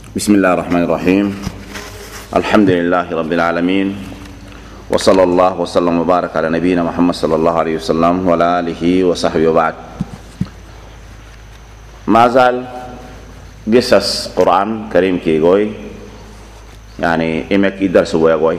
بسم الله الرحمن الرحيم. الحمد لله رب العالمين، وصلى الله وسلم وبارك على نبينا محمد صلى الله عليه وسلم وعلى آله وصحبه وبعد. ما زال قصص قرآن كريم كي قوي يعني إمك يدرس قوي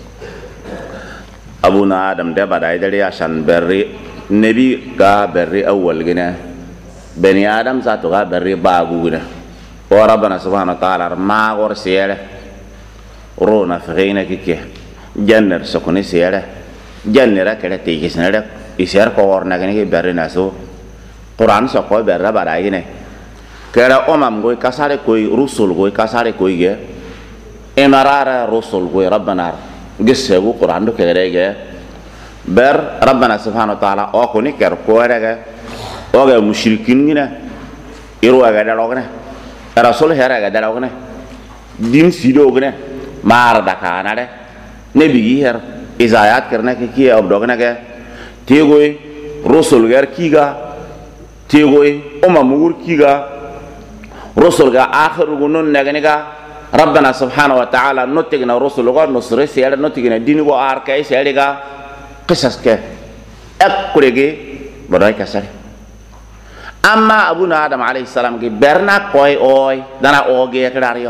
أبونا آدم ده بدأ يدري عشان بري نبي قا بري أول جنا بني آدم ذاته قا بري باقو جنا وربنا سبحانه وتعالى ما غور سياله رونا فغينا كي جنر سكوني سياله جنر كده تيجي سنره يسير كورنا كني بري ناسو قرآن سقوي برا بدأ يجنا كده قوي كساره كوي رسول كوي كساره كوي جه إمرار رسول كوي ربنا قصة قرآن ده كده جه بر ربنا سبحانه وتعالى أكوني كركوره جه أوجا مشركين جنا يروح جدا لوجنا رسول هيرا جدا لوجنا دين سيدو جنا مار دكانه ده نبي هير إزايات كرنا كي أبدوجنا جه تيجوي رسول غير كيجا تيجوي مور كيجا رسول جا آخر غنون نجنيجا ربنا سبحانه وتعالى نتجنا رسول غا نصرة سيارة نتجنا دين غا أركاي سيارة قصص كه أكوريجي بداي كسر أما أبونا آدم عليه السلام كي برنا كوي أوي دنا أوجي كداريو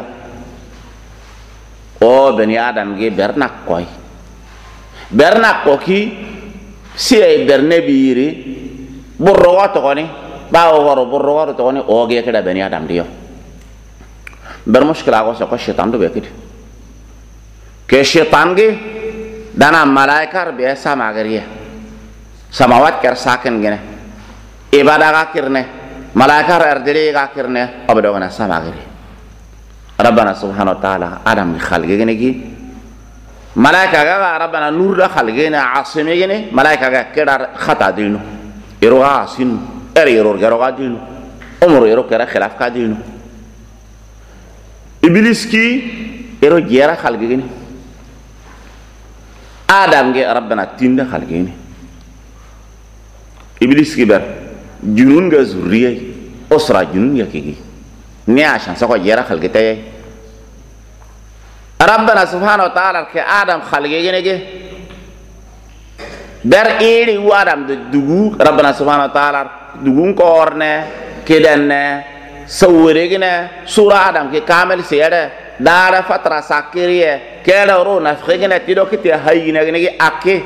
أو بني آدم كي برنا كوي سي برنا بيري بروا تقولي باو ورو بروا تقولي أوجي كدا بني آدم ديو bermuskil aku sokong syaitan tu begitu. Ke syaitan ke dana malaikat biasa magaria, samawat kersakan gini, ibadah kakirne, malaikat erdiri kakirne, abadogana sama gini. Rabbana subhanahu wa taala Adam khalqi gini ki, malaikat ga Rabbana nur dah khalqi gini, asim gini, malaikat ga kira khata dinu, iroha asin, iror geroga dinu, umur iror kira khilaf kadinu. Iblis ki ero jera khalqi gini Adam ge Rabbana tinda khalqi gini Iblis ki ber junun ga zurriyai osra junun ya kigi ni ashan sako jera khalqi tay Rabbana subhanahu wa ta'ala ke Adam khalqi gini ge ber iri Adam de dugu Rabbana subhanahu wa ta'ala dugun ko orne kedenne sawirigina sura Adam ke kamel siyada dara fatra sakiriye kela ro nafkhigina tido kiti hayina gini ake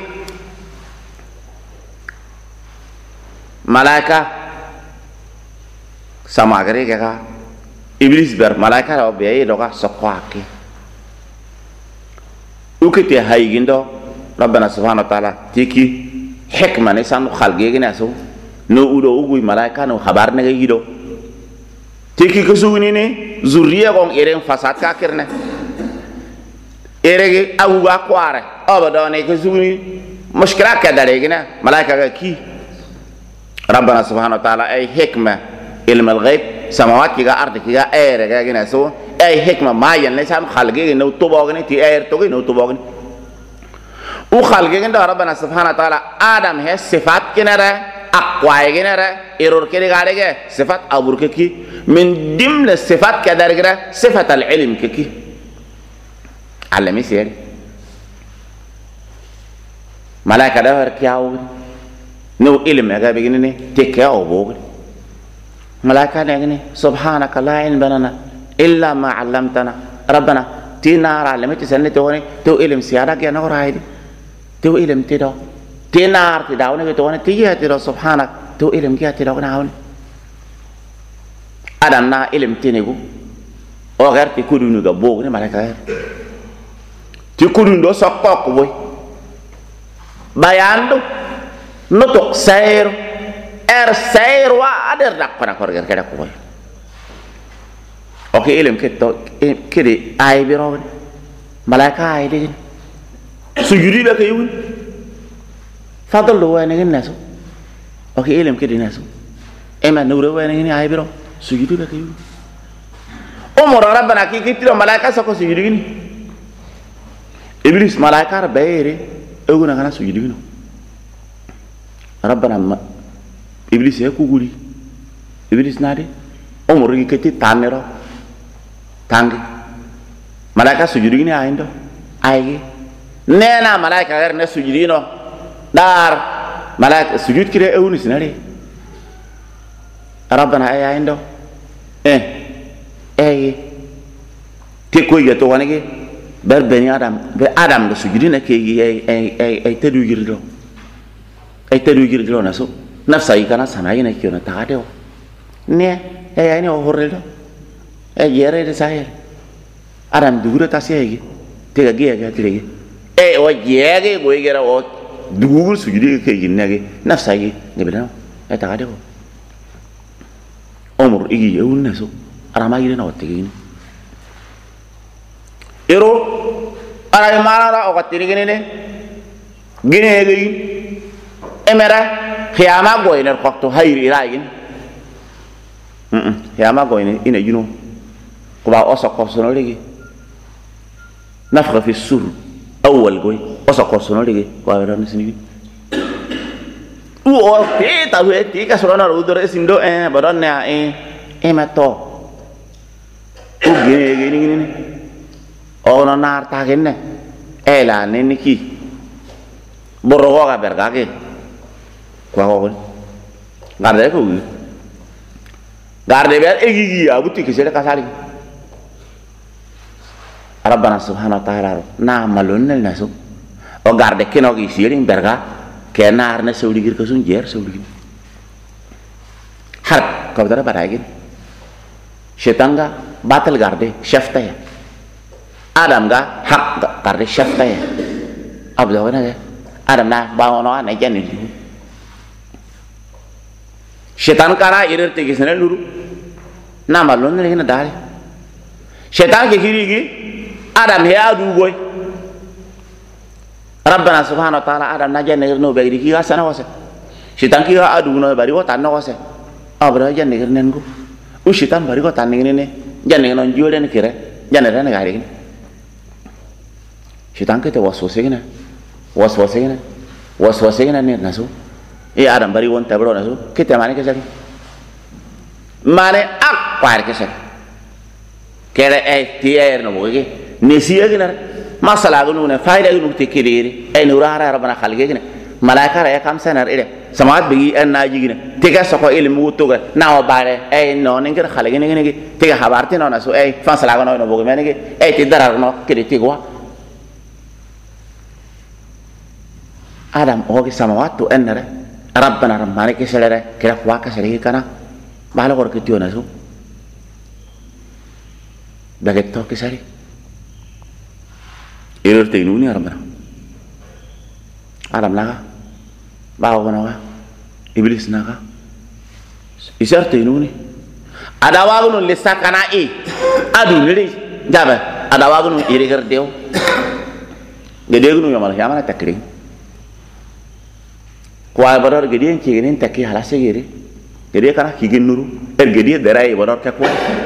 malaika sama gari ka iblis ber malaika ro be do ka sokwake ukiti hayigindo rabbana subhanahu wa ta'ala tiki hikma ne sanu khalge gina so no udo ugui malaika no khabar ne gido tiki kesugini ni zuriya gong ereng fasad kakirne eregi awuga kware abadone kesugini mushkila kadare gina malaika ga ki rabbana subhanahu wa ta'ala ay hikma ilm al-ghaib samawati ga ardi ga erega gina so ay hikma mayan le sam khalgi no tubogni ti er to no tubogni u khalgi ga rabbana subhanahu wa ta'ala adam he sifat kinara أقوى جنرا إيرور كده قارئة صفات أبور كي من ضمن الصفات كده رجلا صفة العلم كي علمي سير ملاك ده هركياو نو علم يا جابي جنني تكياو بوغ ملاك ده جنني سبحانك لا علم لنا إلا ما علمتنا ربنا تينار علمي تسنة توني تو علم سيارة كي أنا قرايد تو علم تدو تنار تداونه كتوانه تيجي ترى سبحانك تو علم كيا تداونه هون أدانا علم تنيجو أو غير تكودون يجابوه نه مالك غير تكودون دو سقاق بوي بياندو نطق سير سير وادر دك بنا كورجر كده كوي أوكي علم كتو كده أي بيرون مالك أي دين سجودي لك يقول فضل له وين الناس اوكي علم كده الناس اما نور وين هنا هاي برو سجدوا لك يقول امر ربنا كي كتير ملائكه سكو سجدين ابليس ملائكه بيري اغنا كان سجدين ربنا ابليس يكو غوري ابليس نادي امر كي كتي تانيرو tangi malaika sujudi ni aindo ayi nena malaika gar ne sujudi no dar malaika sujud kire ewni sinare rabbana ay aindo te ko ya to wanege ber beni adam be adam do sujudi na ke ay tedu girdo na so nafsa yi kana sanayi na kiyo na taade o ne ay ne o horrelo ay yere de sahel adam dugura tasiyegi tega giya ga tirege o yege go yegera o dugur sujudi ke ginage nafsa yi ne bela ay taade o omur igi yewna so arama yi na otigi ni ero ara mara o tirege ne gine gi emera khiyama go iner qofto hayri rayin khiyama go ina juno ko ba oso ko sono legi nafkha fi sur awwal goy oso ko sono legi ko awra nisini o te ta we ti ka sono ro dore sindo badon na mato o gene ni o no nar ta genne la ne niki borro ga berga ke kwa ko garde ko garde ber egi abuti ke sele kasali rabbana subhanahu wa ta'ala na malon nel naso o garde keno gi sirin berga ke nar na sewdi gir ko sun jer sewdi har ko dara baragin setan ga batal garde shafta ya adam ga hak garde shafta ya abda wana ga adam na bawono na jani setan kara irer te gisene luru na malon le na dare setan ke kirigi adam ya du boy rabbana subhanahu wa ta'ala adam na jenne no be ki ga sana wase setan ki ga adu no bari ko tan no wase abra jenne nen ko u setan bari ko tan ne jenne no jole ne kire jenne ren ga ri setan ke te waswase gina ne naso adam bari won tabro naso kita mane ke sari mane ak par ke sari kere tier no boge ne siya gina masala gunu ne faida gunu te kiriri nurara rabbana khalge gina malaika ra kam sanar ile samat bi en naji gina tega soko ilmu wutuga na o bare no ne ngir khalge ne tega habarti no naso fa sala no boge mane ke ti darar no kede tigwa adam oge samawatu enere rabbana rabbana ke selere kira kwa ka sere kana bala gor ke tiona su baget to ke sare error te nuni rabbana adam laga bawo naga iblis naga isar te nuni ada wagunun lisakana adu niri jaba ada wagunun irigar deo gede gunu yamala takring kwa badar gedian ciginin taki halase giri gedi kana higin nuru gedi derai badar ka kwa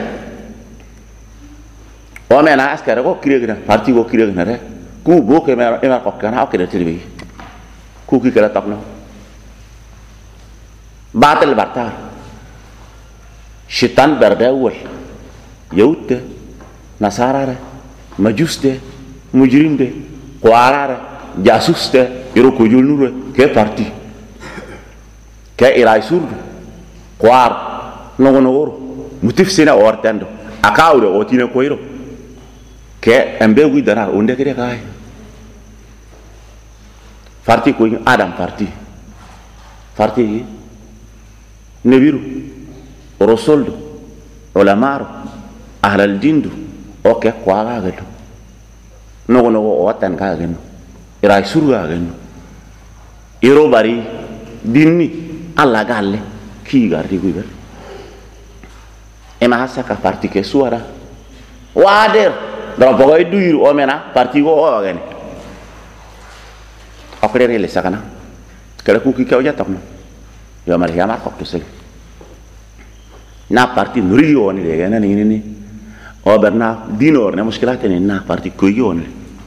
o mena askara ko kire gina parti ko kire gina re ku bo ke ma ko kana o kire tirbi ku ki kala tapno batal barta syaitan berdawul yautte nasara majuste mujrimde qwarara jasuste yoro ko jul nuru ke parti ke irai surdu kwar nogoro mutif sina ortando akawde otina koiro ke embe gu dara onde kede kai farti ko adam farti nebiru rosoldo ulamaro ahlal dindu o ke kwaga gado nogo otan ka gano irai surga gano iro bari dinni alla galle ki gardi guiber e ma hasa parti ke suara wader dara bogoy duiru o mena parti go o gane akere le sakana kala ku ki kawja takno yo mar yamar ko to sel na parti nuri oni le gane ni o berna dinor ne mushkilate ni na parti ko yoni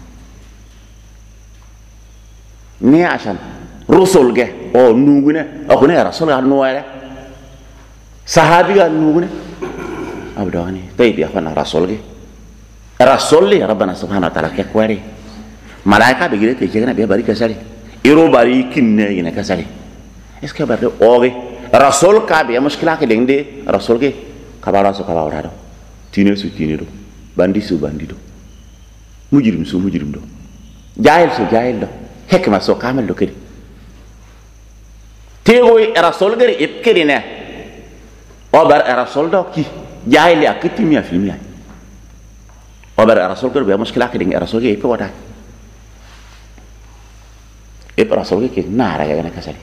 ne ashan rusul ge o nugune akune rasul ga nuwale sahabi ga nugune abdani taybi afana rasul ge rasul rabbana subhanahu wa ta'ala ke kwari malaika be gire te jegna be bari kasari iro bari kinne ina kasari est ce que bari oge rasul ka be mushkila ke dengde rasul ke kabara so kabara do tine su tine do bandi su bandi do mujrim su mujrim do jahil su jahil do hikma so kamal do kedi tego rasul gari ipkirina obar rasul do ki jahil ya kitimi afimi obar rasul gari be mushkila ke dengde rasul ke ipo wata rasul ke nara ya kana kasari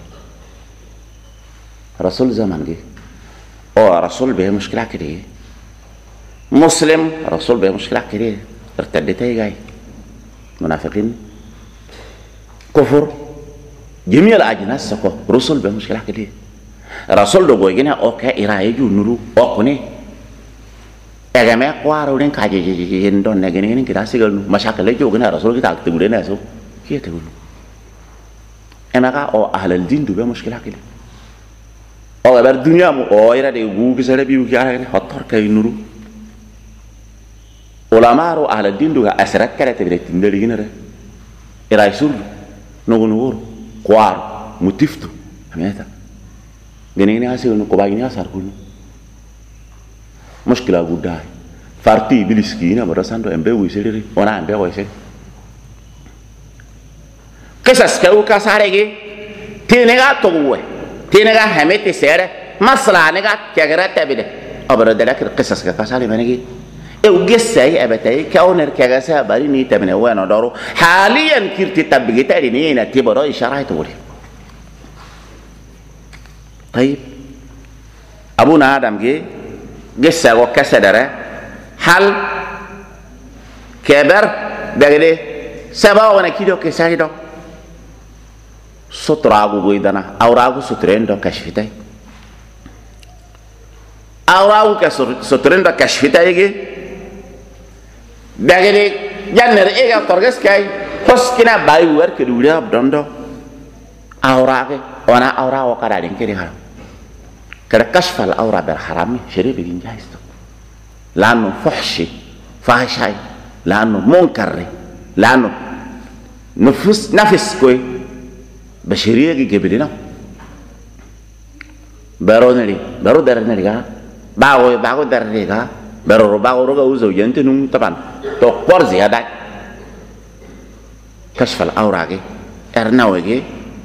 rasul zaman ge rasul be mushkila ke de مسلم رسول به مشكلة كبيرة ارتدت هي جاي منافقين كفر جميع الأجناس سكوا رسول به مشكلة كبيرة رسول دو بوجينا أوكا إراي جو نورو أوكني أجمع قوارورين كاجي هندون نجنين كده سيقولوا مشاكل جو جنا رسول كده أكتبوا لنا سو كيه تقولوا أنا كا أو أهل الدين دو به مشكلة كبيرة أو أبر الدنيا مو أو إرا دي وجو كسر بيو كيا هتار كاي نورو ulama ahli din duga asrat kala tebere tindeli ginere ira sur nugur kwar mutiftu ameta gene hasil no ko bagini asar kunu mushkila gudai farti biliski na barasando embe wiseri ona embe wise qisas kau ka sarege tinega towe tinega hamete sere masla nega kagara tabide abara dalak qisas ka sare manegi او قصه ابتاي كونر كغاسا باريني تمن وانا دارو حاليا كيرتي تبغيتا دينا تبرا اشاره تقول طيب ابونا ادم جي قصه وكسدره هل كبر دغدي سبا وانا كيدو كسايدو ستراغو بيدنا اوراغو ستريندو كشفتاي اوراغو كستريندو كشفتاي dagede janner ega torges kay hoskina bayi wer ke dulia dondo awrake wana awra wa kada den kiri haram kada kashfal awra ber harami shari bigin jaisto lanu fuhshi fahshay lanu munkar lanu nafis koy bashiriya gi gebedina baro darne ga bago darne ga baro ga uzo yente num taban to por ziyada kashfal awrage ernawege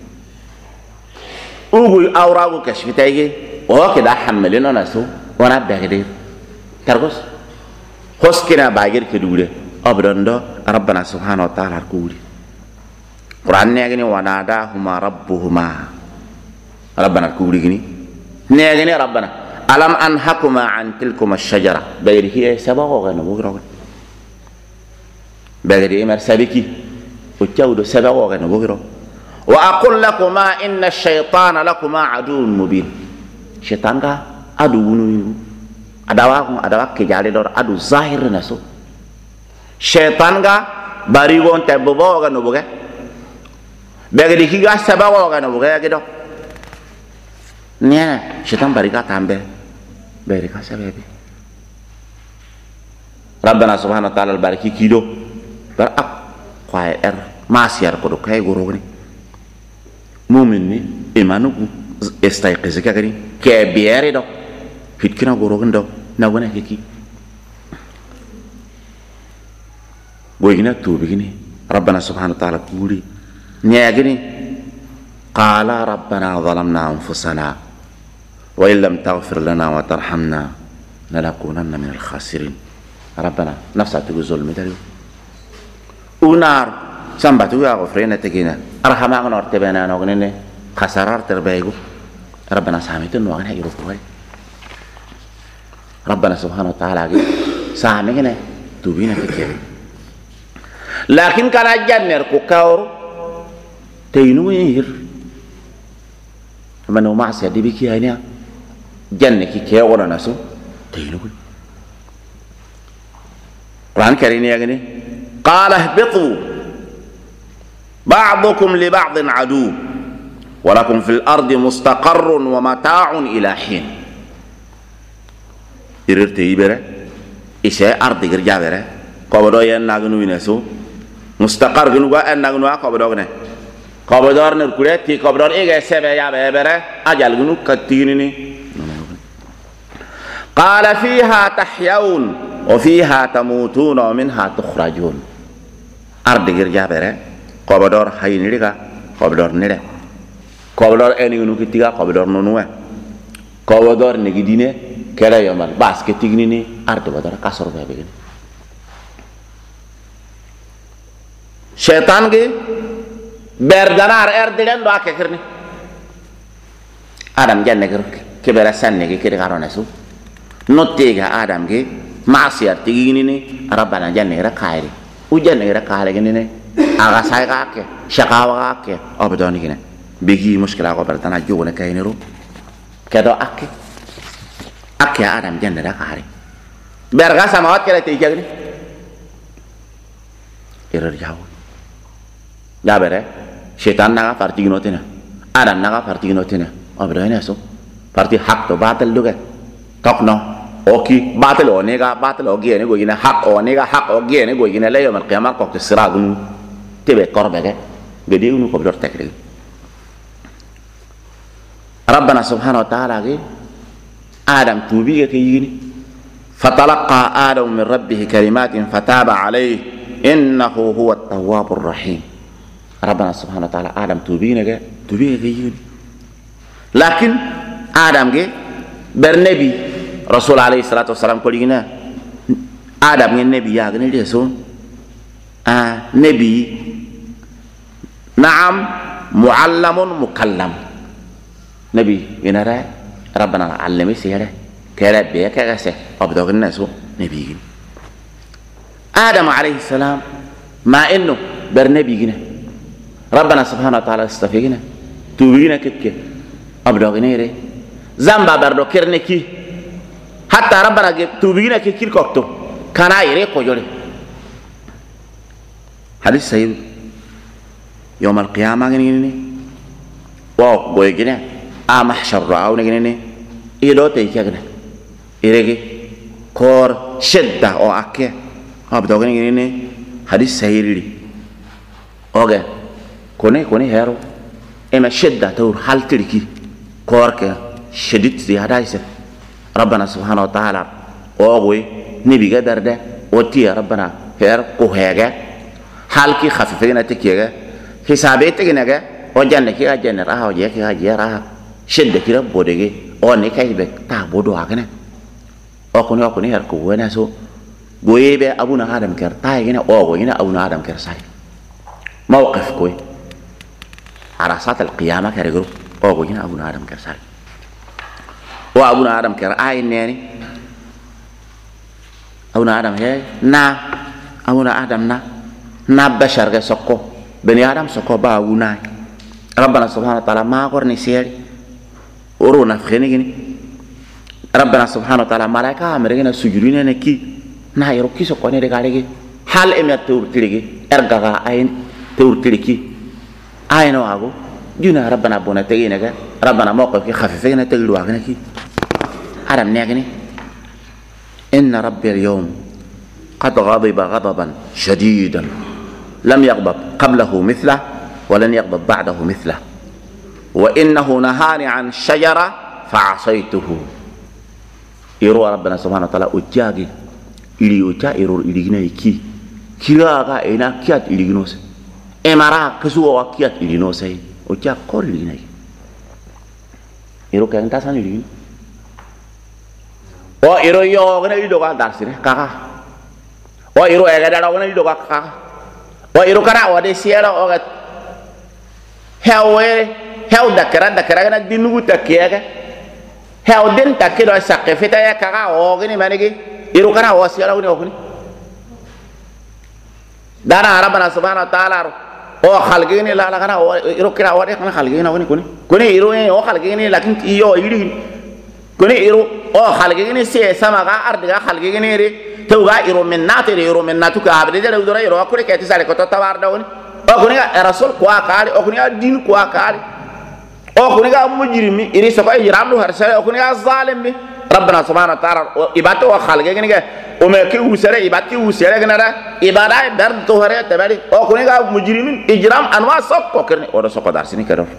ugu awrago kashfitayge o kida hamelina nasu wana bagde targos hoskina bagir kedure abrondo rabbana subhanahu wa ta'ala kuli quran ne gani wanada huma rabbuhuma rabbana kuli gini ne gani rabbana alam anhakuma an tilkuma ash-shajara bayri hiya sabago gana mugra bagri mar sabiki o tawdo sabago gana mugra wa aqul lakuma inna ash-shaytana lakuma aduwwun mubin shaytan ga aduwunu adawa ke jale dor adu zahir naso shaytan ga bari won tabbo gana buga bagri higa sabago gana buga gido nya shaytan bari ka tambe بارك سببي ربنا سبحانه وتعالى الباركي كيدو برأك قائر ما سيار قدو كاي غروغني مؤمني إيمانو استيقظ كاكري كبيري دو فيتكنا غروغن دو نوانا كيكي ويغنا توبيغني ربنا سبحانه وتعالى كوري نياغني قال ربنا ظلمنا أنفسنا وإن لم تغفر لنا وترحمنا لنكونن من الخاسرين ربنا نفسها تقول ظلم داريو ونار سنبتو يا غفرين تجينا أرحمنا نرتبنا نغنين خسارة تربيعو ربنا سامتن وغنها يروفوه ربنا سبحانه وتعالى سامعنا توبينا كتير لكن كان جنر كوكاور تينوير منو معصية دي بكي هنا جنة كي كي ولا ناسو تينوي قرآن كريم يا قال اهبطوا بعضكم لبعض عدو ولكم في الأرض مستقر ومتاع إلى حين إررت يبرة إشاء أرض يرجع برة قبضو ينغنو ينسو مستقر غنو انغنو قبضو ne قبضور نركولتي قبضور ايغا سبه يا بره اجل غنو كتيني قال فيها تحيون وفيها تموتون ومنها تخرجون ارض غير جابره قبضور حينيغا قبضور نيره قبضور انغنو كتيغا قبضور نونو قبضور نغيدينه كلا يومال باس كتيغني ارض بدر كسر بيبي شيطان के berdanar erdilen do akekirni adam janne ke bera sanne ke kire karone su nottega adam ke maasiyat tigini ni rabbana janne ra khairi u janne ra khaire gini ne aga sai ga ke shakawa ke obdoni gine bigi mushkila ko bertana jogone kayniru kedo akke adam janne ra khairi berga samawat kere tigini irar jaw jabere syaitan naga parti ginotina adam naga parti ginotina obroene so parti hak to batal duga tokno oki batal onega batal ogene go gina hak onega hak ogene go gina la yawmal qiyamah ko siragun tebe korbege gedi unu ko dor tekri rabbana subhanahu wa ta'ala ge adam tubi ge yini fatalaqa adam min rabbih kalimatin fataba alayhi innahu huwa at-tawwabur rahim ربنا سبحانه وتعالى آدم توبينه يجي لكن آدم جه برنبي رسول عليه الصلاة والسلام كلنا آدم النبي يا غني جسون نبي نعم معلم مكلم نبي ينرى ربنا علمه سيره كلا بيه كغسه أبدو الناس نبي آدم عليه السلام مع إنه برنبي جنا ربنا سبحانه وتعالى استفيقنا توبينا كتك أبدوغنا يري زنبا بردو كرنكي حتى ربنا توبينا كتك كوكتو كان يري قجولي حديث سيد يوم القيامة غنيني واو بويقنا محشر رأو نغنيني إلو تيكيغنا إيريكي كور شدة أو أكي أبدوغنا غنيني حديث سيد لي أوغي كوني هيرو إما شدة تور حال تركي كورك شديد زيادة يسر ربنا سبحانه وتعالى أوغوي نبي قدر ده وتي ربنا هير كوهيغا حالكي خفيفين تكيغا حسابيت تكيغا وجنة كيغا جنة راها وجيه كيغا جيه راها شدة كيغا بوديغي أوني كايبك تابودو هكذا أكوني هير كوهينا سو بوي بي أبونا آدم كير تايغينا أوغوي أبونا آدم كير ساي موقف كوي عرصات القيامة كرجل أو جينا أبونا آدم كرسال وأبونا آدم كر يعني أبونا آدم هي أبونا آدم نا بشر كسكو بني آدم سكو باونا ربنا سبحانه وتعالى ما قرني سيري ورونا فخني جني ربنا سبحانه وتعالى ملاك أمريكنا سجودين نكى يروكي سكو نرجع حال إمي تور تريجي أرجع أين تور تريجي أين واقو جونا ربنا بونا تجينا كا ربنا موقف كي خفيفين تجلوا عنا كي أرم نيجني إن ربي اليوم قد غضب غضبا شديدا لم يغضب قبله مثله ولن يغضب بعده مثله وإنه نهاني عن شجرة فعصيته يروى ربنا سبحانه وتعالى أجاجي إلي أجا يروى إلي جناي كي كيراغا إنا كيات إلي جنوس إمارا كسوة وكيات إلي نوسي أجا كور إلي جناي يروى كأن تاسان إلي جناي o iro yo gana ido ka darsire kaka o iro e ga dara gana ido ka kaka o iro kana o de siela o ga hew dakara gana dinugu takiyega hew den takido sakefeta ya kaka o gani manigi iro kana o siela gani o gani dana rabbana subhanahu wa ta'ala o khalgini la kana o iro kira o de kana khalgini o gani kuni iro o khalgini lakin iyo iri كوني إيرو أو خالقيني سي سما غا أرض غا خالقيني ري توغا إيرو من ناتي إيرو من ناتو كابري ده لودورا إيرو أكوري كاتي سالي كتو توار داوني أو كوني رسول كوا كاري أو كوني دين كوا كاري أو كوني مجرمي إيري سكوا إجرام لو هرسالي أو كوني ظالم بي rabbana subhanahu wa ta'ala ibatu wa khalge gini ga o me ke usere ibati usere gina da ibada dar to hare tabari o kuni ga mujrimin ijram anwa sokko kirni o do sokko dar sini kado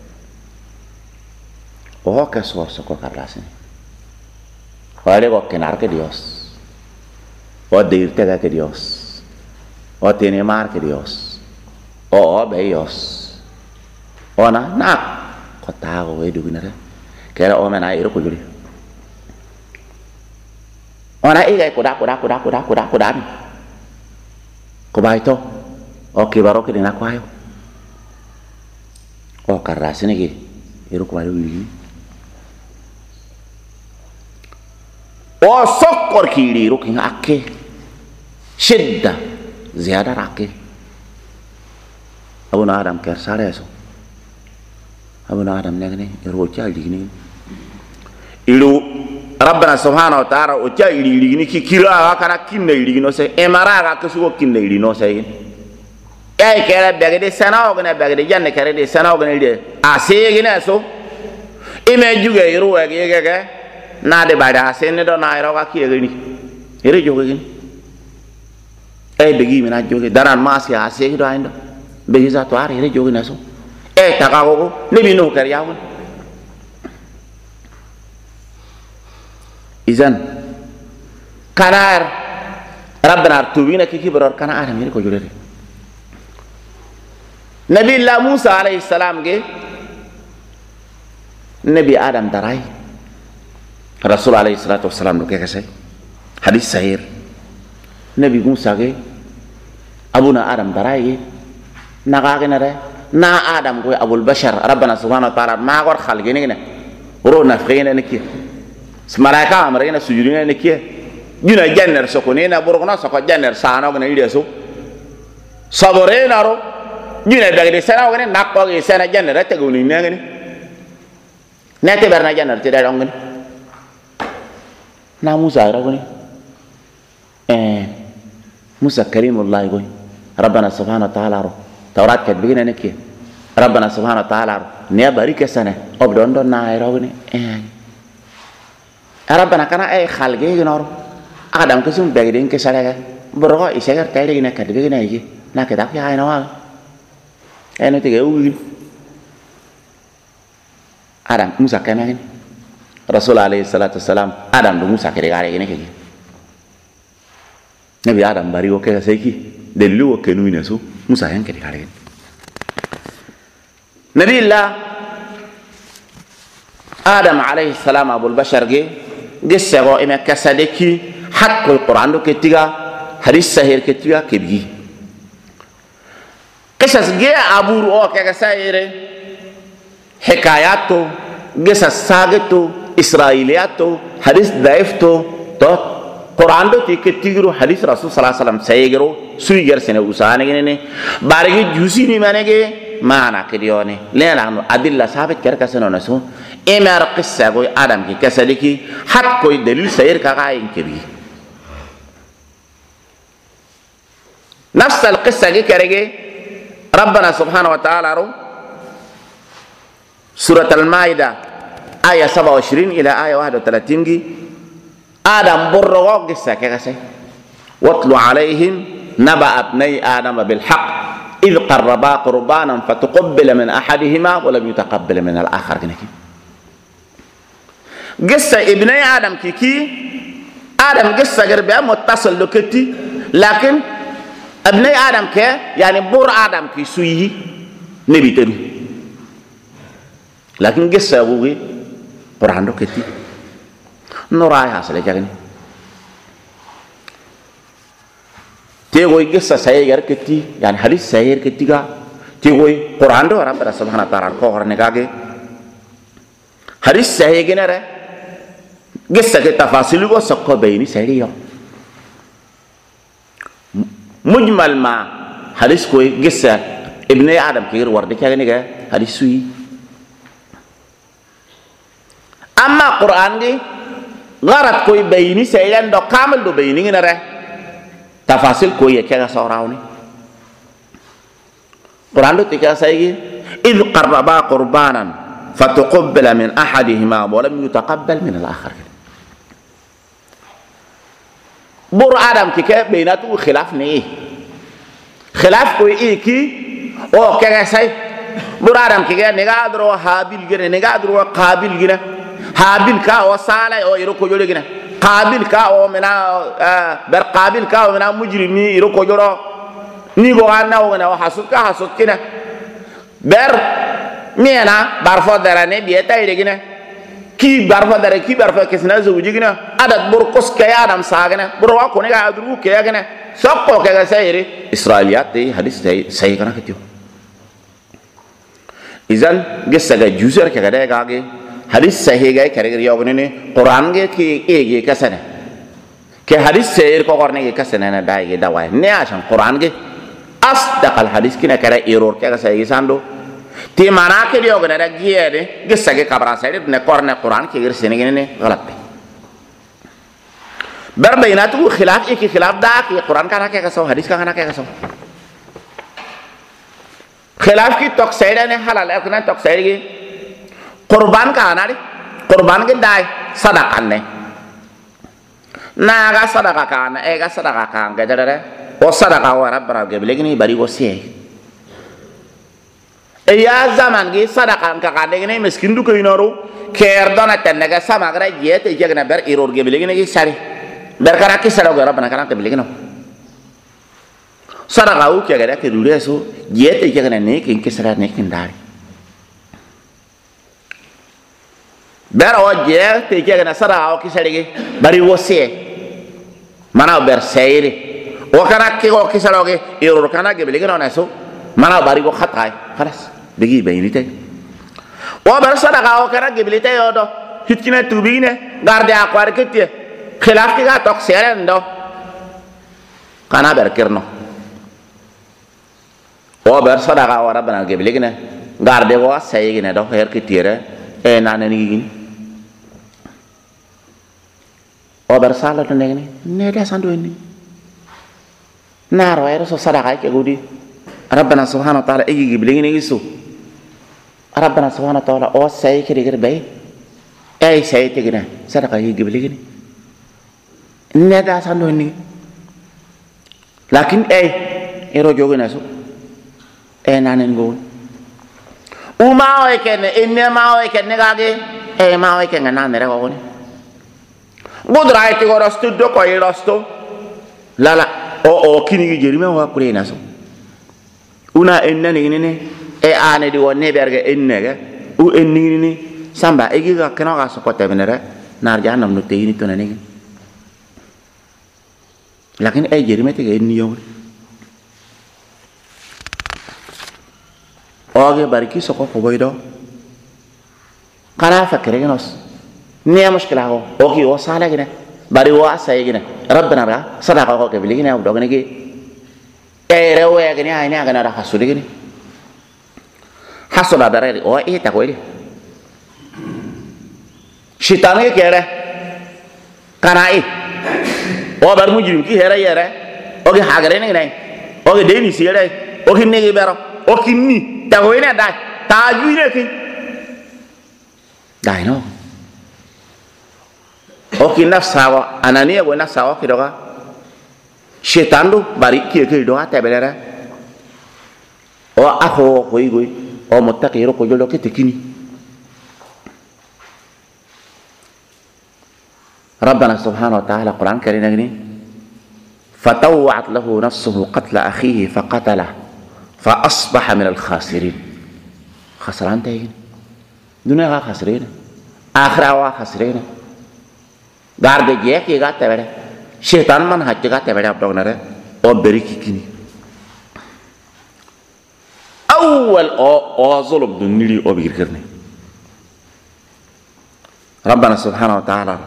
o ke sokko karla sini wale ko kenar ke Dios o deirte ga ke Dios o tiene mar ke Dios o be Dios ona nak ko tago we dugina re kera o mena iro ko juri ona igai kuda ni ko baito o kibaro ke dina kwayo o karasini ki iro ko bayo wi o sokkor ki iro kin akke shidda ziyada rakke abuna adam ker sare so abuna adam negne iro chaldi ni ilo rabbana subhanahu wa ta'ala o cha iri ni ki kira kana kinna iri no se emara ga ke sugo kinna iri no se ay kera bagade sana o gna bagade janne kare de sana o gna de a se gina so ime juga iru wa ge na de bada se ne do na iro ga ki ge ni ire joge gin ay begi mina joge daran ma si a se do aindo begi za to are ire joge na so e ta ga go ne bi no kar yawo izan kanar rabbana tubina kiki baror kana adam yiri ko jurere nabi allah musa alayhi salam ge nabi adam darai rasul alayhi salatu wassalam do keke say hadis sahih nabi musa ge abuna adam darai ge naga ge nare na adam ko abul bashar rabbana subhanahu wa ta'ala ma gor khalge ne ro na khayna ne ki malaika amrena sujudina ne ke juna janner soko ne na burgona soko janner sana ngene ide so sabore na ro juna dagde sana ngene nakko ge sana janner te goni ne ngene ne te berna janner te da ngene na musa ra goni musa karimullah goni rabbana subhanahu wa ta'ala ro tawrat kat bigina ne ke rabbana subhanahu wa ta'ala ne barika sana obdondo na ra goni rabbana kana ay khalge ginor adam ko sum bagde en ke saraga borgo isagar tayre gina kadbe gina yi na ke dak ya ina wa eno te gewu adam musa kana gin rasul alayhi salatu wassalam adam do musa kere gare gine ke nabi adam bari o ke seki delu o ke nuina so musa yan kere gare nabi allah adam alayhi salam abul bashar ge gesego ime kasadeki hakko alquran do ketiga hadis sahih ketiga kebgi qisas ge aburu o ke gasaire hikayato gesas sageto israiliyato hadis daifto to quran do ketigro hadis rasul sallallahu alaihi wasallam sayegero suiger sene usane ne barigi jusi ni manege mana kedione lena no adilla sabit ker kasano naso emar qissa go adam ki kasaliki hat koy dalil sayir ka gain kebi nafs al qissa gi karege rabbana subhanahu wa ta'ala ro surat al maida aya 27 ila aya 31 gi adam burro qissa ka kasay watlu alaihim naba abnai adam bil haqq إذ قربا قربانا فتقبل من أحدهما ولم يتقبل من الآخر قصة ابني آدم كي آدم قصة قربها متصل لكتي لكن ابني آدم كي يعني بور آدم كي سويه نبي تبي لكن قصة أبوه قرآن لكتي نراي حاصل جاكني تيغوي قصة سيئر كتي يعني حديث سيئر كتيغا تيغوي قرآن دو ربنا سبحانه وتعالى كوهر نگاگه حديث سيئر گنره قصة كتفاصيل کو سقو بيني سيئر مجمل ما حديث کوئی قصة ابن آدم كير ورد كیا گنگا حديث سوي اما قرآن گي غرض کوئی بيني سيئر دو کامل دو بيني گنره تفاصيل كويه كذا صوراني قرآن تكا سيجي إذ قربا قربانا فتقبل من أحدهما ولم يتقبل من الآخر bur adam ki ke beinatu khilaf ni khilaf ko iki o ke ga sai bur adam ki ne ga dro habil gene ne ga dro qabil gene habil ka o sala o iro ko jole gene qabil ka o mena ber qabil ka o mena mujrimi iro ko joro ni go anna o na hasud ka hasud kina ber miena barfo dara ne bieta ire gene ki barfo dara ki barfo kesna zuji gene adat bur kos ke adam sagana bur wa ko ne ga adru ke gene sokko ke ga sayri israiliyat de hadis say kana ketio izan gessa ga juzer ke ga de ga ge hadis sahih ga kare ga yogne ne quran ge ki ege kasane ke hadis sayr ko korne ge kasane na dai ge dawai ne asan quran ge asdaq al hadis kina kare error ke ga say sando ti mana ke yogne da giede gessa ge kabra sayr ne korne quran ke ge sene ge ne galat bar bainatu khilaf iki khilaf da ki quran kana ke kaso hadis kana ke kaso khilaf ki tok sayda ne halal ak na tok sayda gi qurban kana di qurban gi dai sadaqah ne na ga sadaqah kana e ga sadaqah kan ga dare o sadaqah wa rabbara ge belegni bari go sie e ya zaman gi sadaqah ka ka de ne miskin du ko inoru ker dona tenne ga samagra yete jegna ber iror ge belegni gi sari ber kana ki sara go rabbana kana te belegno sadaqah u ke ga ke dure so yete jegna ne kin ki sara ne kin dari ber o je te jegna sadaqah o ki sari ge bari wo sie mana ber sayri o kana ki o ki sara ge iror kana ge belegno na so mana bari go khatai khalas begi bayinite o ber sadaqah o kana ge belite yodo hitkina tubine garde akwar ketie khilaf ki ga tok serendo kana ber kirno o ber sadaqah wa rabbana ge belegna garde go sayigine do her kitire e nanani gini o ber sala to ne da sandu ni naro ero so sadaqah ke gudi rabbana subhanahu wa ta'ala e ge belegna gisu rabbana subhanahu wa ta'ala o say ke de bay e say te gina sadaqah ge belegna ne da sandu ni lakin ero jogina so nanen go uma o ken inne ma o ken gage ma o ken nan re go ni budrai ti go rastu do ko rastu lala o kini gi jerime wa kure na so una enne ni ni ane di wonne berge enne ga u enni ni samba gi ga kana ga so ko te benere nar janam no te ni to ne ni lakin jerime te enni yo oge bariki soko ko boydo kana fakere genos ne mushkila ho oge o sala gene bari wa sai gene rabbana ra sadaqa ko ke biligine abdo gene ki rewe gene ay ne gana ra hasudi gene hasoda bare o ta ko ile shaitan ke kere kana o bar mujrim ki hera yere oge hagare ne nai oge deni sire oge ne ge bero o kinni tagoina dai tajuine ki dai no o ki nafsawa anania go nafsawa ki doga shaitan do bari ki ke do ata belera o akho hoy goy o muttaqi ro ko jolo ke tekini rabbana subhanahu wa ta'ala quran karina gini fatawat lahu nafsuhu qatla akhihi faqatalahu فأصبح من الخاسرين خسران تاين دنيا خسرين آخرة خسرين غارد جيك يغا تبره شيطان من حج غا تبره ابدو نره او بريكي كيني اول او ظلم دنيلي او بير كرني ربنا سبحانه وتعالى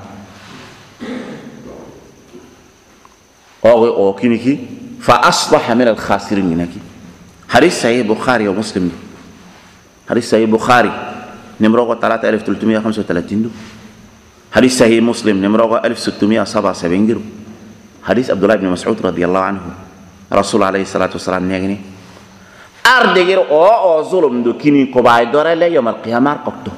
او كيني كي فأصبح من الخاسرين منكي حديث صحيح بخاري ومسلم حديث صحيح بخاري نمره 3335 حديث صحيح مسلم نمره 1677 حديث عبد الله بن مسعود رضي الله عنه رسول عليه الصلاه والسلام نيغني اردغير او ظلم دو كيني كو باي دورale يوم القيامه قطو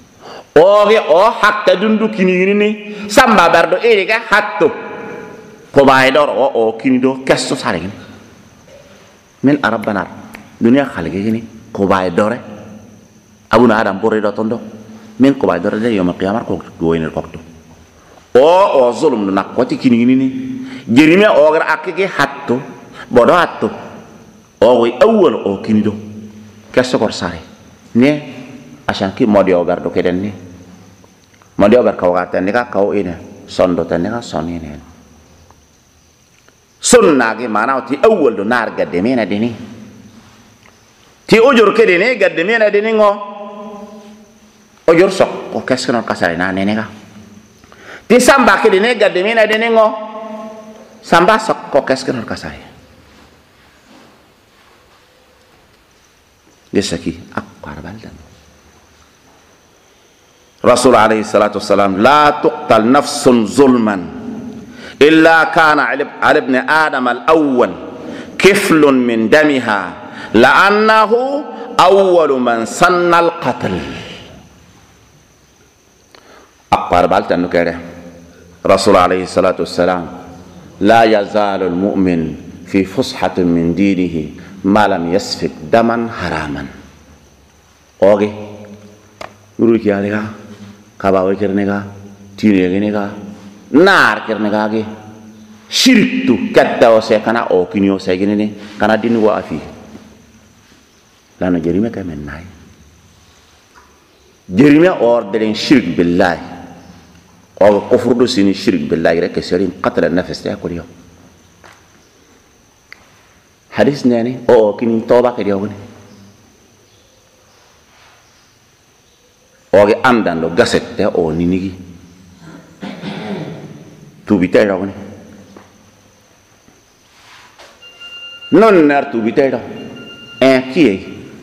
او حتى دندو كيني ني سامبا بردو ايريغا حتى ko bay dor o kini do kesso sare min arabanar dunia khalge gini ko bay dore abuna adam bore do tondo min ko bay dore de yoma qiyamar ko goyner ko to o zulum na ko ti kini ni jerime o gar akike hatto bodo hatto o wi awwal o kini do kesso ko sare ne ashanki modi o gar do keden ni modi o gar ka wata ni ka kaw ina sondo tan ka soni ne sunna ge mana ti awwal do nar gadde mena dini ti ujur kede ne gadde mena dini ngo ujur sok ko kesso no kasare na ne ka ti samba kede ne gadde mena dini ngo samba sok ko kesso no kasare desaki akbar baldan Rasul alaihi salatu wassalam la tuqtal nafsun zulman illa kana ala ibn adam al-awwal kiflun min damiha la'annahu awwalu man sanna al-qatl akbar baldan kere Rasul alaihi salatu wassalam la yazalu al-mu'min fi fushatin min dinihi ma lam yasfik daman haraman oge ruki alega kabawe kernega tine genega nar kernega ge shirik tu katta o se kana o kinyo se genene kana din wa afi lana jerime kamen nay jerime orderen shirik billahi o kufru do sini shirik billahi rek serin qatl an-nafs ta ko yo hadis nani o kini toba ke diogone o ge amdan do gasette o ninigi tubite diogone non nar tubite do kiye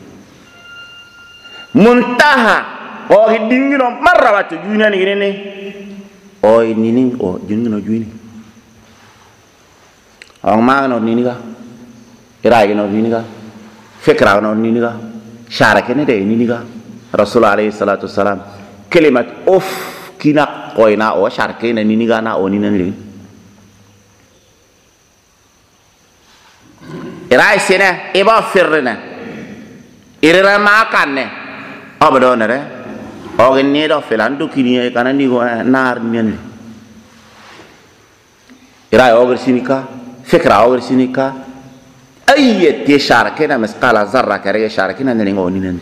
muntaha o ge dingino marra to junani gene o nini o dingino juni o magno niniga iraage no niniga fikra no niniga sharake ne de niniga rasul alayhi salatu wassalam kalimat of kina koina o sharake ne niniga na o ninan le iraay sene iba firna irira ma kanne abado ne re o gni do filandu kini kana ni go nar nyen iraay o gersinika fikra o gersinika أي تشاركنا مسقال ذرة كريه شاركنا نلينغو نينن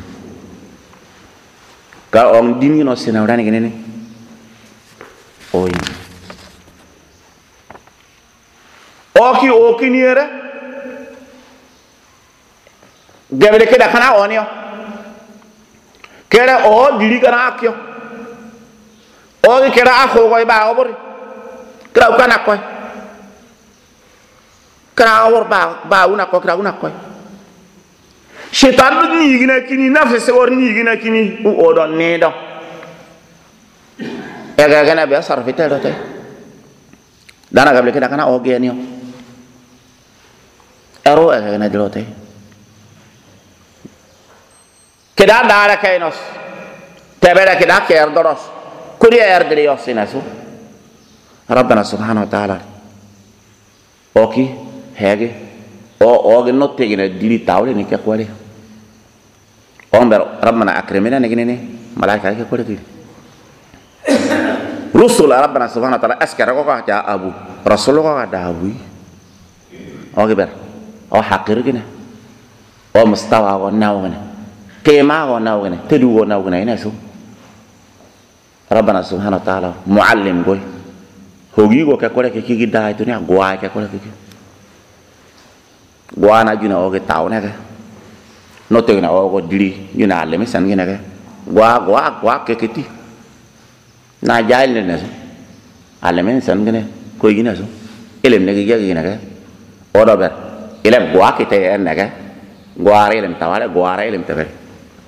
كأون ديني نو سناوراني كنني أوي أوكي نيرة قبل كده كنا أونيو كده أو ديري كنا أكيو أوكي كده أخو كوي باعبوري كده كنا كوي krawor ba una ko kra una ko shaitan ni gina kini nafse se wor ni gina kini u odon ne do e ga gana be sarfite do te dana gable kida kana o genio ero e ga gana do te kida dara kainos tebera kida ker doros kuri erdri yosinasu rabbana subhanahu wa ta'ala oki hege o ge notte gina dili tawle ni ke kwale omber rabbana akrimina ne gine malaika ke kwale gine rusul rabbana subhanahu wa ta'ala askara ko ka abu rasul ko da abu o ge ber o hakir gine o mustawa go naw gine kema go naw gine tedu go naw gine ina so rabbana subhanahu wa ta'ala muallim goy hogi go ke kwale ke ki da to ni agwa ke kwale ke guana juna oge tawne ke no te na ogo dili juna le misan gina ke gua ke kiti na jail ne so ale men san gina ko gina so elem ne ge gina ke odo ber elem gua ke te en ne ke gua elem tawale gua elem te ber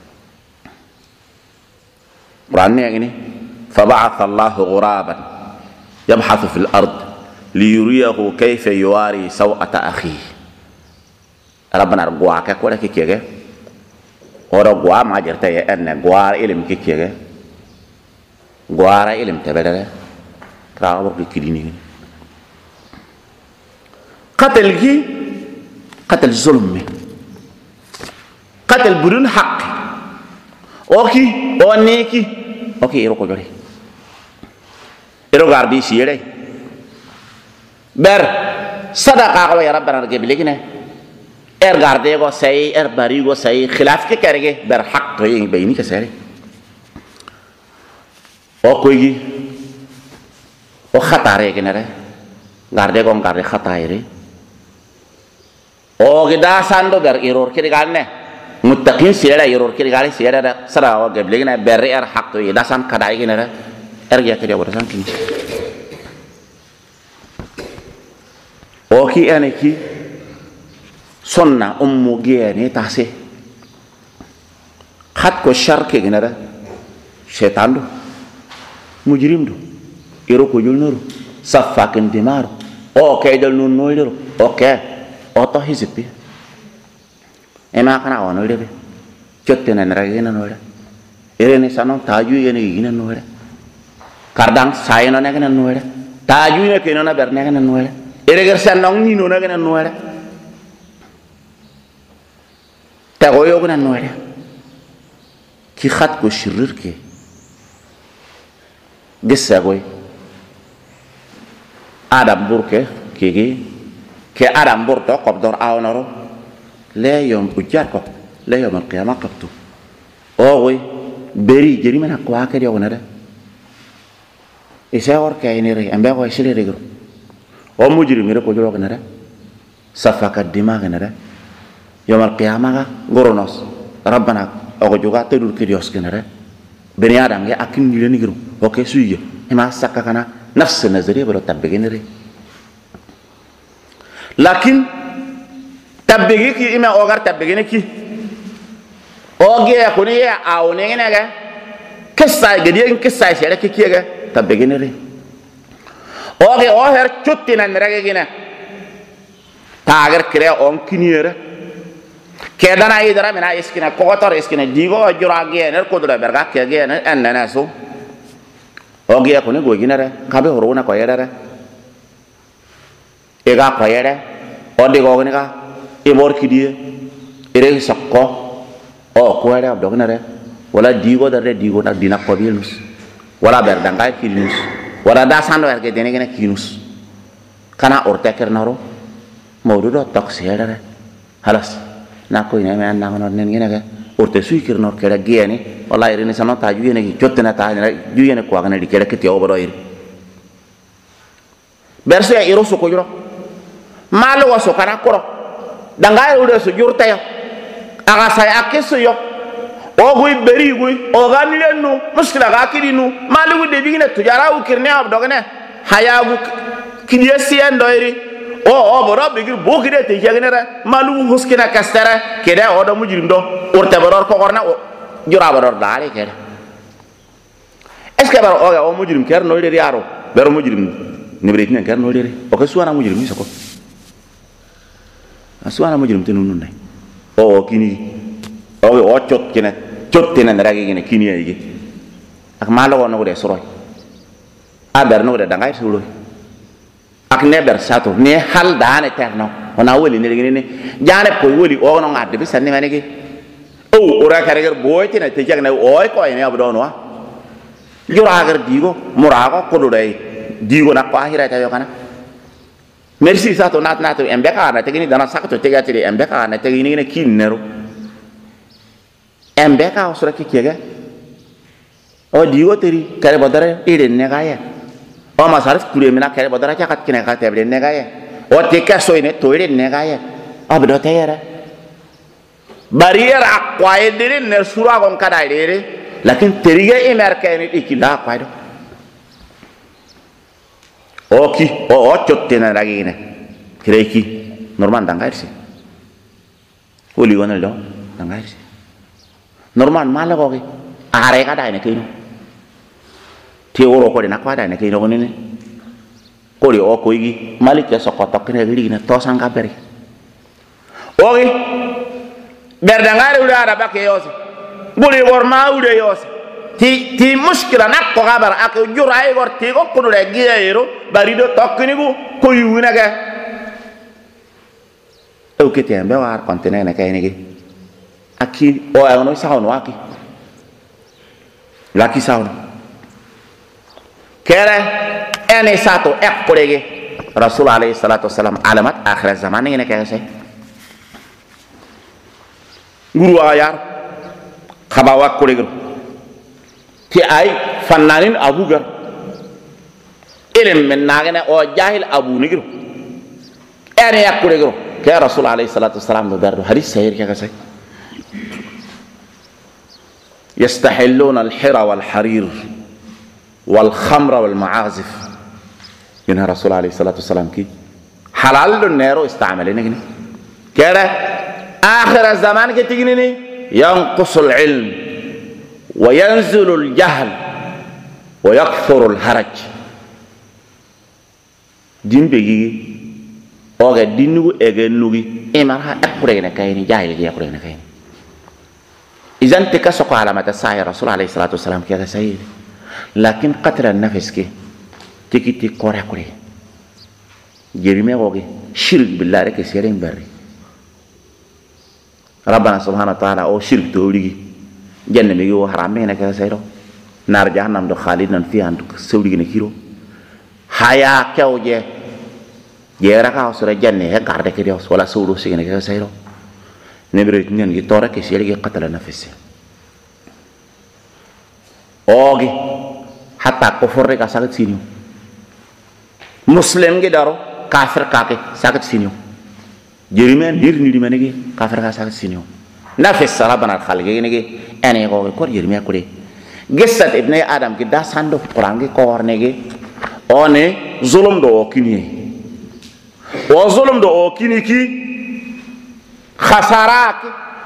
ranne gini fa ba'atha Allah ghuraban yabhathu fil ard liyuriyahu kayfa yuwari sawata akhihi rabbana gua ka ko ke kege ora gua ma jerta ye en gua ilim ke kege gua ra ilim te bedere tra bo ke kidini قتل كي قتل ظلم قتل بدون حق اوكي اونيكي اوكي يروكو جوري يرو غاربي سيري بر صدقه قالوا يا ربنا رجب لكنا ار غاردي go say ار bari go say خلاف के करेंगे बर हक तो ये बेनी के सारे ओ कोई ओ खता रे के नरे गार्डे को गार्डे खता है रे ओ गिदा सांडो बर इरोर के गाने मुत्तकीन सिरा इरोर के गाले सिरा सरा ओ गब लेकिन बर एर हक तो ये दासान खदाई के नरे एर गया के बरसान की ओ की एने की sonna ummu gene tase khat ko sharke ginara setan do mujrim do iro ko julnuru safakin dimar o kaydal nun noydero okay oto hisipi ema kana ono lebe jotte na ragena noyda erene sanon taju yene gina noyda kardang sayno na gina noyda taju ne kenona berne gina noyda ereger sanong ni no na gina noyda تغويو غنا نوره كي خات كو شرير كي غساغوي ادم بوركه كي ادم بورتو قبدور اونرو لا يوم بجاركو لا يوم القيامه قبتو اوغوي بري جري من اقوا كدي غنا اساور كاينري امبا كو شرير ريغرو او مجرم ريكو جلو غنا صفاك الدماغ غنا يوم القيامة غورونوس ربنا أو جوجا تدور كريوس كنره بني آدم يا أكيد نيلني كرو أوكي سويه هما سكا كنا نفس النظرية برو تبعينري لكن تبعي كي إما أوغار تبعينه كي أوغي أكوني أو نيجي نجا كسائي جديا كسائي سيرة كي كيجا تبعينري أوغي أوهر شوتينا نرجع كنا تاجر كريه أون كنيره كذا يدرى من إسكنا كوتر إسكنا ديغو جراغي نر كودرا برغا كيغي نر أننا سو أوغي أكوني غوغي نر كابي هرونا كويرة إيغا كويرة أودي غوغي نكا إبور كديه إيري سكو أو كويرة أبدوغي نر ولا ديغو در ديغو نر دينا كوبيلوس ولا بردانغاي كيلوس ولا داسان ورغي ديني كنا كيلوس كنا أورتكر نارو مودو تاكسيرة خلاص nako ina me anna hono nen ngene ga orte suikir nor kera giani wallahi rene sano ta juyene gi jottena ta juyene ko agana di kera kiti oboro iri berso ya iro soko juro malo waso kana koro danga iro so jurta ya aga saya akeso yo o gui beri gui o gamilenu muskila ga kidinu malu de bigina tujara u kirne ab dogane hayagu kidiyasi endoiri o boro bigir bogire te jagnera malu huskina kastara keda odo mujrim do urte boror ko gorna jura boror dali keda est ce que bar o mujrim ker no leri yaro ber mujrim ni bret ne ker no leri o ko suwana mujrim ni soko suwana mujrim te nunun nay o kini o chot kina chot tena ragi kini kini yigi ak malo no de soroy a ber no de dangay sulo ak neber sato ne hal dane terno ona woli ne ngene jane ko woli o no ngadde bi sanni manegi o ora kareger boyti na te jagne o ko ene abdo no jura agar digo murago ko do dai digo na ko ahira ta yo kana merci sato nat embe ka na te gini dana sakto te gati de embe ka na te gini ne kinnero embe ka osra ki kega o digo teri kare bodare ire ne gaya o masarif kure mina kare bodara cakat kine ka tebre ne gaye o tika soine toire ne gaye abdo tayara barriere akwaye dire ne sura gon kada dire lakin teriga imer kene ikila kwado oki o chotte na ragine kreki normal dangairsi oli wona do dangairsi normal mala gogi are kada ne kino ti oro ko na kwada ne kino ne ko ri o ko yi malik ya sokoto kene giri ne to sanga beri ogi berdangare ura araba ke yose buli bor ma ure yose ti mushkila nak ko gabar ak jura ay gor ti ko kudu le giyeero bari do tokkini gu ko yuuna ga o ke tembe war kontene na kay ni aki o ay no sawn waki laki sawn kere ene sato ek kolege rasul alayhi salatu wassalam alamat akhir zaman ni kay say guru ayar khabawa kolege ti ay fannanin abugar ilm men nagene o jahil abu nigro ene yak kolege ke rasul alayhi salatu wassalam do dardo hadith sahih kay say يستحلون الحرى والحرير والخمر والمعازف ينهى رسول عليه الصلاة والسلام كي حلال النيرو استعملين كده آخر الزمان كي تجيني ينقص العلم وينزل الجهل ويكثر الهرج دين بيجي أوجا دينو إجنوجي إمارها أكبرين كايني جاهل جي أكبرين كايني إذا تكسق على مدى الساعة رسول عليه الصلاة والسلام كذا سيد لكن قتل النفس كي تكي تكورا كوري جريمة وغي شرك بالله رك سيرين بري ربنا سبحانه وتعالى أو شرك تولي جنة ميجو حرامين كذا سيرو نار جهنم دو خالدنا فيها عندك سولي نكيرو حياة كوجه جيرا كاو سورة جنة هي كارده كريوس ولا سولو سيجن كذا سيرو نبرت نين جتورا كسيلي قتل نفسه اوغي حتى كفر رك ساكت سينيو مسلم جي دارو كافر كاكي ساكت سينيو جريمه نير ني دي منيغي كافر كا ساكت سينيو نفس ربنا الخالق نيغي اني اوغي كور جريمه كوري قصه ابن ادم كي دا ساندو قران كي كور نيغي اوني ظلم دو كيني و ظلم دو كيني كي خسارات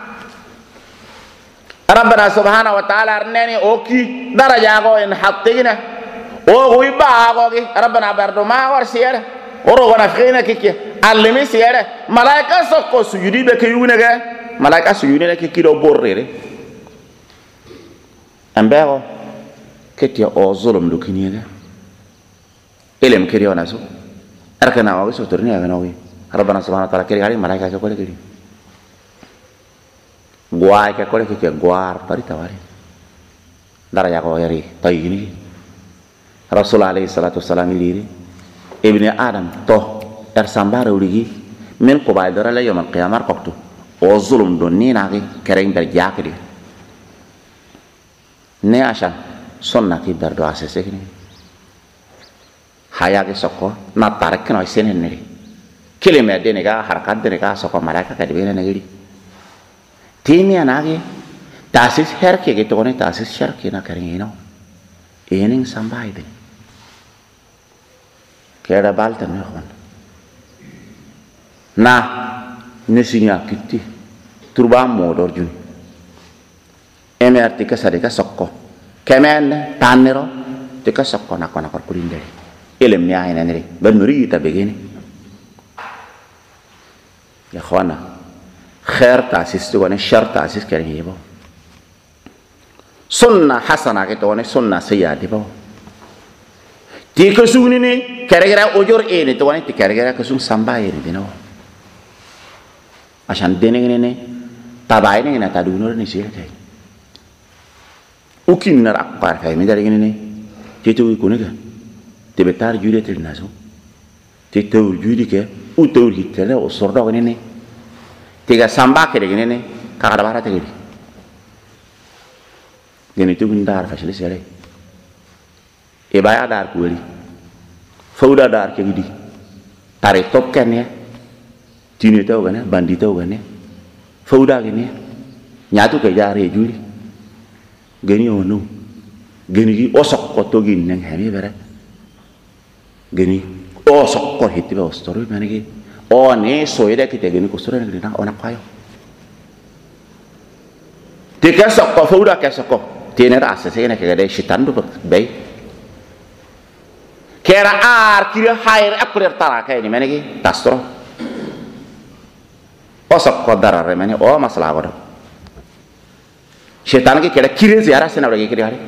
ربنا سبحانه وتعالى رنني اوكي درجه غو ان حطينا او غوي باغوغي ربنا بردو ما ورسيره ورغنا فينا كيكي علمي سيره ملائكه سكو سجودي بكيونغا ملائكه سجودي لك كيدو بورري امباغو كتي او ظلم دو كينيغا الم كريو ناسو اركنا او سوترني اغنوي ربنا سبحانه وتعالى كري علي ملائكه كولي كري guai ke kole ke guar tari tawari daraya ko yari tayini rasul alaihi salatu wassalam liri ibni adam to sambare uligi men ko bay dara la yom al qiyamar qoktu o zulum don ni nagi kereng ber jakri ne asha sonna ki ber do asese kini haya ke sokko na tarak no senen ne kilime de ne ga harakat de ne ga sokko malaika ka de ne ngiri تيمي أناغي تاسيس هركي كتوني تاسيس شركي نا كرينو إينين سامباي دي كيرا بالتن نخون نا نسينيا كتي تربا مودور جوني إمي أرتيكا ساريكا سوكو كمان تانيرو تيكا سوكو ناكو ناكو كوريندري إلم نياهي نانري بنوري تابيجيني يا خوانا خير تاسيس توني شر تاسيس كريه بو سنة حسنة كتوني سنة سيئة دي بو تي كسوني ني كرغرا اوجور اي ني توني تي كرغرا كسون سامباي ني دينو عشان ديني ني تاباي ني نا تادونو ني سي كاي وكين نرا قار كاي مي داري ني تي تو يكوني كا تي بتار جودي تي ناسو تي تو جودي كا او تو هيتلا او سوردو ني tiga samba kede gini ne kakada bara tege di gini tu bindar fasili sele e baya dar kueli fauda dar ke gidi tare top ken ya tini tau kan ya bandi tau kan ya fauda gini nyatu ke jare juli gini onu gini gi osok ko to gin nang hemi bere gini osok ko hiti ba story mane gi oh ne soyda kita gini kusura negeri nang onak kayo tiga sokko fauda ke sokko tiene rasa saya nak kaya syaitan tu baik kira kira hair aku tara kaya ni mana ki tastro oh sokko darar mana oh masalah apa syaitan ki kira ziarah sana lagi kira hari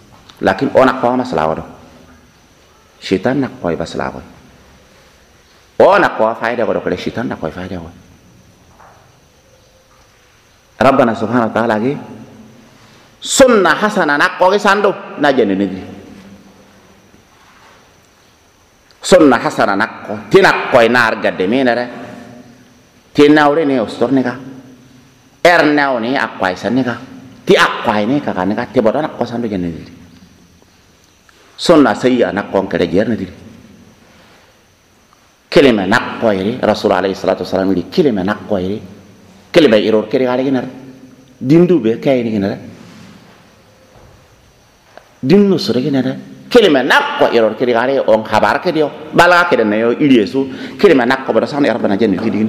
lakin onak kau masalah apa syaitan nak kau masalah apa ona ko fayda ko ko shaitan da ko fayda ko rabbana subhanahu wa ta'ala gi sunna hasana nakko gi sando na jeni ni sunna hasana nakko tina ko nar gadde menere tinawre ne ostornika ernawni akwai sanika ti akwai ne kaka ne ka te bodana ko sando jeni ni sunna sayya nakko kere jerne di kelima nakko iri rasul alayhi salatu wasalam di kelima nakko iri kelima iror kere gare ginar dindu be kay ni ginar dinno sore ginar kelima nakko iror kere gare on khabar ke dio bala ke ne yo iliesu kelima nakko bodo san rabbana janni kidin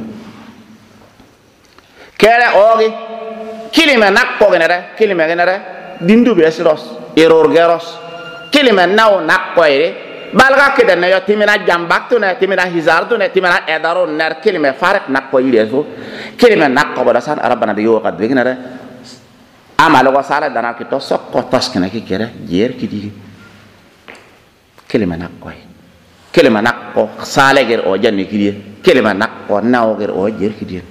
kere ogi kelima nakko ginar kelima ginar dindu be siros iror geros kelima naw nakko iri balga ke ne yo timina jambaktu ne timina hizartu ne timina edaro ner kelima farak nakko iliesu kelima nakko bodo san rabbana de yo qad beginare amalo ko sala dana ki to sokko taskena ki kere jer ki di kelima nakko sale ger o janni ki di kelima nakko nawo ger o jer ki di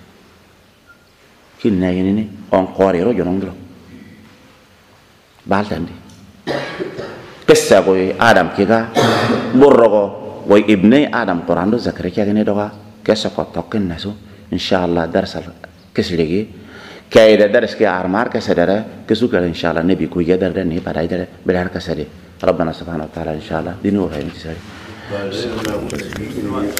kinna yini on qore ro jonongro baltandi pessa ko adam kiga burrogo way ibni adam qur'an do zakariya gene doga kessa ko tokken nasu inshallah darsal keslegi kayda dars ke armar kesadara kesuka inshallah nabi ko yadar dan ne pada idare belar kesade rabbana subhanahu wa ta'ala inshallah dinu wa hayati sari